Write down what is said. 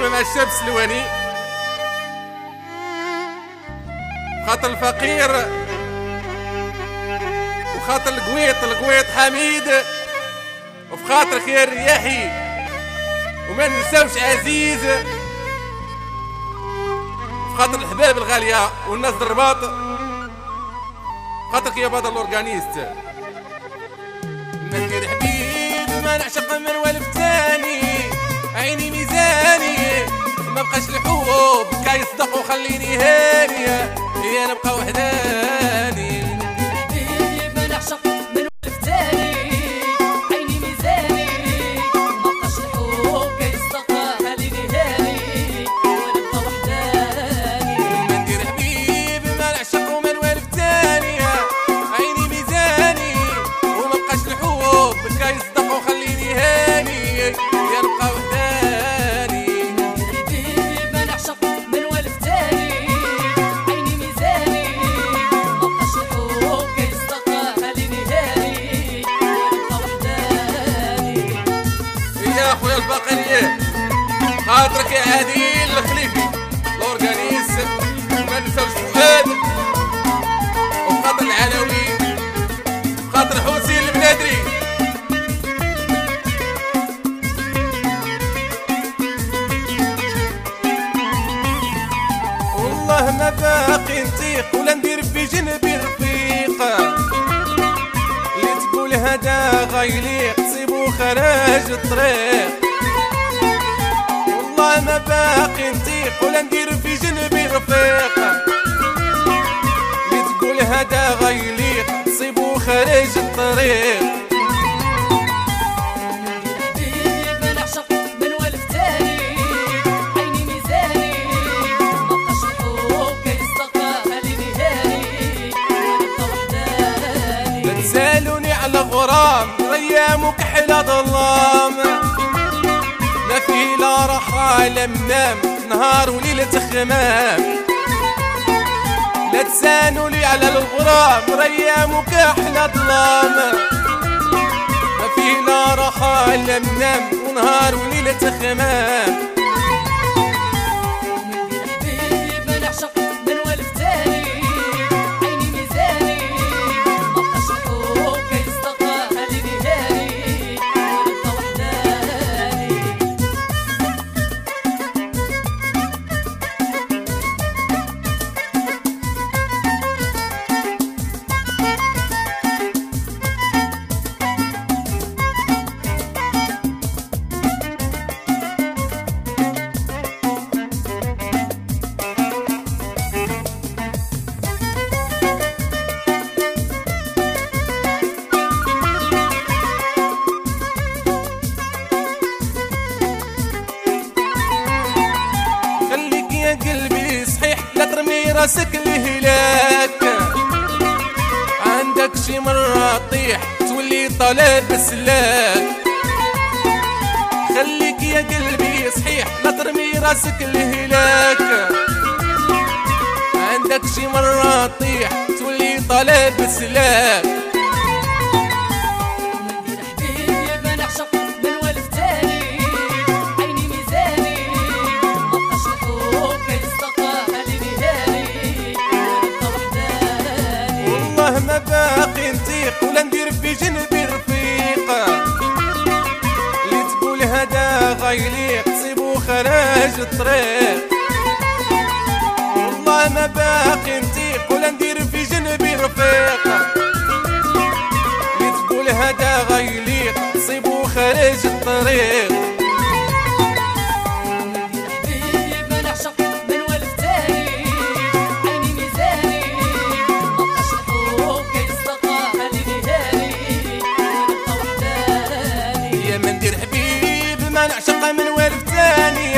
مع الشاب سلواني، خاطر الفقير وخاطر القويط حميد، وفي خاطر خير رياحي وما ننساوش عزيز، في خاطر الحباب الغالية والناس الرباط، خاطرك يا بدر الأورغانيست. ما ندير حبيب ما نعشق من والف تاني، عيني ميزاني ما بقاش الحب كاي يصدق وخليني هاني، يا نبقى وحداني. حبيب ما نعشق من والف تاني، عيني ميزاني ما بقاش الحب كاي يصدق خليني هاني، ونبقى وحداني. ما ندير حبيب ما نعشق من والف تاني، عيني ميزاني وما بقاش الحب كاي يصدق وخليني هاني، يا نبقى وحداني. حبيب ما نعشق من والف تاني، عيني ميزاني ما بقاش الحب كاي يصدق خليني هاني، ونبقى وحداني. يا خويا الباقرية خاطرك يا عادل الخليفي الأورغانيس، ما ننساوش فؤاد وخاطر العلوي وخاطر حسين البنادري. والله ما باقي نطيق ولا ندير في جنبي رفيقة، اللي تقول هذا غيليق تصيبو خراج الطريق. والله ما باقي نطيق ولا ندير في جنبي رفيقة، اللي تقول هذا غيليق تصيبو خارج الطريق. حبيب ما نعشق من والف تاني، عيني ميزاني ما بقاش الحب كاي يصدق خليني هاني، ونبقى وحداني. لا تسالوني على غرام ايامك حلا ظلام، ما فيه لا راحة لا منام نهار وليلة خمام. لا تسالوا لي على الغرام ريامك احلى ظلام، ما فيه لا راحة لا منام ونهار وليلة خمام. حبيب ما نعشق من والف تاني، عيني ميزاني ما بقاش الحب كاي يصدق خليني هاني، ونبقى وحداني. خليك يا قلبي صحيح لا ترمي راسك الهلاك، عندك شي مرة طيح تولي طالب سلاك. خليك يا قلبي صحيح لا ترمي راسك الهلاك، عندك شي مرة طيح تولي طالب سلاك. حبيب ما نعشق من والف تاني، عيني ميزاني ما بقاش الحب كاي يصدق خليني هاني، ونبقى وحداني. والله ما باقي نطيق ولا ندير في جنبي رفيقة، اللي تقول هذا غيليق تصيبو خراج الطريق. والله ما باقي نطيق ولا ندير في جنبي رفيقة، اللي تقول هذا غيليق تصيبو خارج الطريق. حبيب ما نعشق من والف تاني، عيني ميزاني ما بقاش الحب كاي يصدق خليني هاني، ونبقى وحداني. يا ما ندير حبيب ما نعشق من والف تاني،